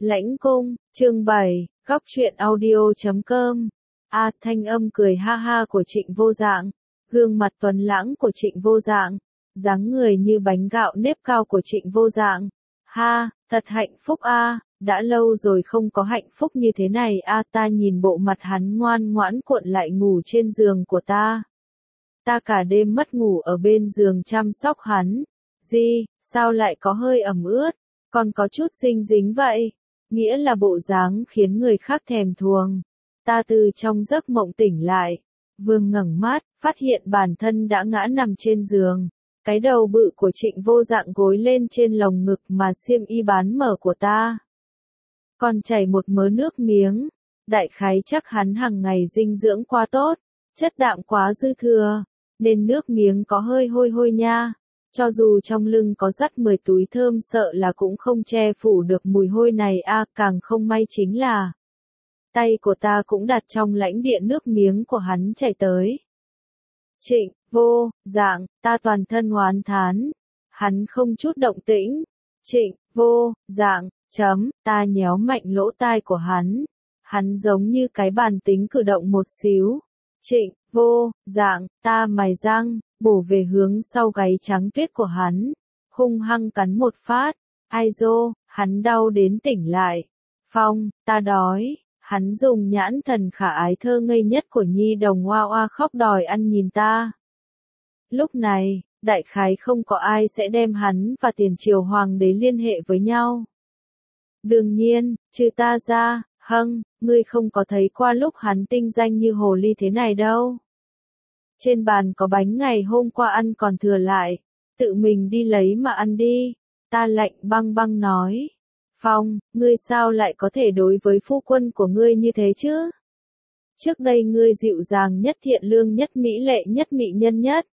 Lãnh cung, chương 7, góc truyện audio.com. Thanh âm cười ha ha của Trịnh Vô Dạng, gương mặt tuấn lãng của Trịnh Vô Dạng, dáng người như bánh gạo nếp cao của Trịnh Vô Dạng. Thật hạnh phúc đã lâu rồi không có hạnh phúc như thế này ta nhìn bộ mặt hắn ngoan ngoãn cuộn lại ngủ trên giường của ta. Ta cả đêm mất ngủ ở bên giường chăm sóc hắn. Sao lại có hơi ẩm ướt, còn có chút dinh dính vậy? Nghĩa là bộ dáng khiến người khác thèm thuồng. Ta từ trong giấc mộng tỉnh lại, vừa ngẩng mắt, phát hiện bản thân đã ngã nằm trên giường. Cái đầu bự của Trịnh Vô Dạng gối lên trên lồng ngực mà xiêm y bán mở của ta. Còn chảy một mớ nước miếng, đại khái chắc hắn hàng ngày dinh dưỡng quá tốt, chất đạm quá dư thừa, nên nước miếng có hơi hôi hôi nha. Cho dù trong lưng có dắt 10 túi thơm sợ là cũng không che phủ được mùi hôi này càng không may chính là tay của ta cũng đặt trong lãnh địa nước miếng của hắn chảy tới. Trịnh Vô Dạng, ta toàn thân oán thán, hắn không chút động tĩnh. Trịnh Vô Dạng, ta nhéo mạnh lỗ tai của hắn giống như cái bàn tính cử động một xíu. Trịnh Vô Dạng, ta mài răng, bổ về hướng sau gáy trắng tuyết của hắn, hung hăng cắn một phát. Ai dô, hắn đau đến tỉnh lại. Phong, ta đói. Hắn dùng nhãn thần khả ái thơ ngây nhất của nhi đồng oa oa khóc đòi ăn nhìn ta. Lúc này, đại khái không có ai sẽ đem hắn và tiền triều hoàng đế liên hệ với nhau. Đương nhiên, trừ ta ra, ngươi không có thấy qua lúc hắn tinh danh như hồ ly thế này đâu. Trên bàn có bánh ngày hôm qua ăn còn thừa lại, tự mình đi lấy mà ăn đi. Ta lạnh băng băng nói. Phong, ngươi sao lại có thể đối với phu quân của ngươi như thế chứ? Trước đây ngươi dịu dàng nhất, thiện lương nhất, mỹ lệ nhất, mỹ nhân nhất.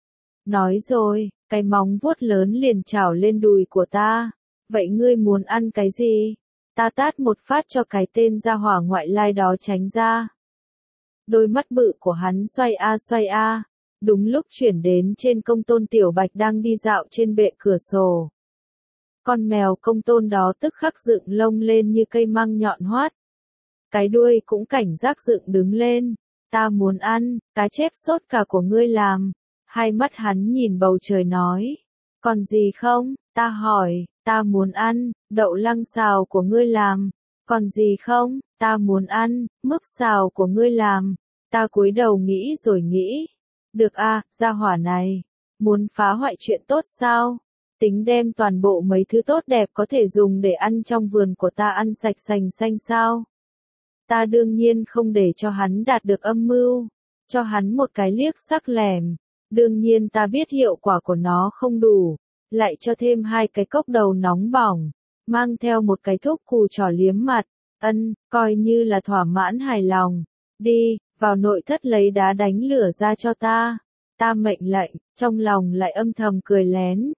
Nói rồi, cái móng vuốt lớn liền chảo lên đùi của ta. Vậy ngươi muốn ăn cái gì? Ta tát một phát cho cái tên gia hỏa ngoại lai đó tránh ra. Đôi mắt bự của hắn xoay đúng lúc chuyển đến trên công tôn Tiểu Bạch đang đi dạo trên bệ cửa sổ. Con mèo công tôn đó tức khắc dựng lông lên như cây măng nhọn hoắt. Cái đuôi cũng cảnh giác dựng đứng lên. Ta muốn ăn, cá chép sốt cả của ngươi làm. Hai mắt hắn nhìn bầu trời nói. Còn gì không? Ta hỏi, ta muốn ăn, đậu lăng xào của ngươi làm. Còn gì không? Ta muốn ăn, mứt xào của ngươi làm. Ta cúi đầu nghĩ rồi nghĩ. Được gia hỏa này. Muốn phá hoại chuyện tốt sao? Tính đem toàn bộ mấy thứ tốt đẹp có thể dùng để ăn trong vườn của ta ăn sạch sành xanh sao? Ta đương nhiên không để cho hắn đạt được âm mưu. Cho hắn một cái liếc sắc lẻm. Đương nhiên ta biết hiệu quả của nó không đủ. Lại cho thêm 2 cái cốc đầu nóng bỏng. Mang theo một cái thuốc cù trỏ liếm mặt. Coi như là thỏa mãn hài lòng. Đi, vào nội thất lấy đá đánh lửa ra cho ta. Ta mệnh lệnh, trong lòng lại âm thầm cười lén.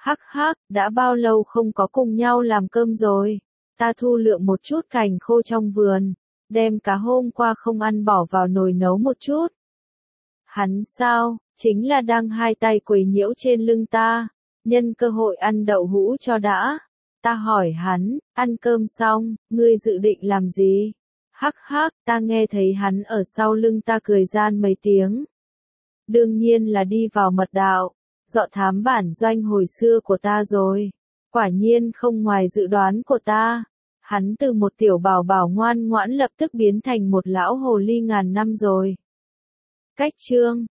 Đã bao lâu không có cùng nhau làm cơm rồi. Ta thu lượm một chút cành khô trong vườn. Đem cá hôm qua không ăn bỏ vào nồi nấu một chút. Hắn sao, chính là đang hai tay quấy nhiễu trên lưng ta. Nhân cơ hội ăn đậu hũ cho đã. Ta hỏi hắn, ăn cơm xong, ngươi dự định làm gì? Ta nghe thấy hắn ở sau lưng ta cười gian mấy tiếng. Đương nhiên là đi vào mật đạo, dọ thám bản doanh hồi xưa của ta rồi. Quả nhiên không ngoài dự đoán của ta. Hắn từ một tiểu bảo bảo ngoan ngoãn lập tức biến thành một lão hồ ly ngàn năm rồi. Cách chương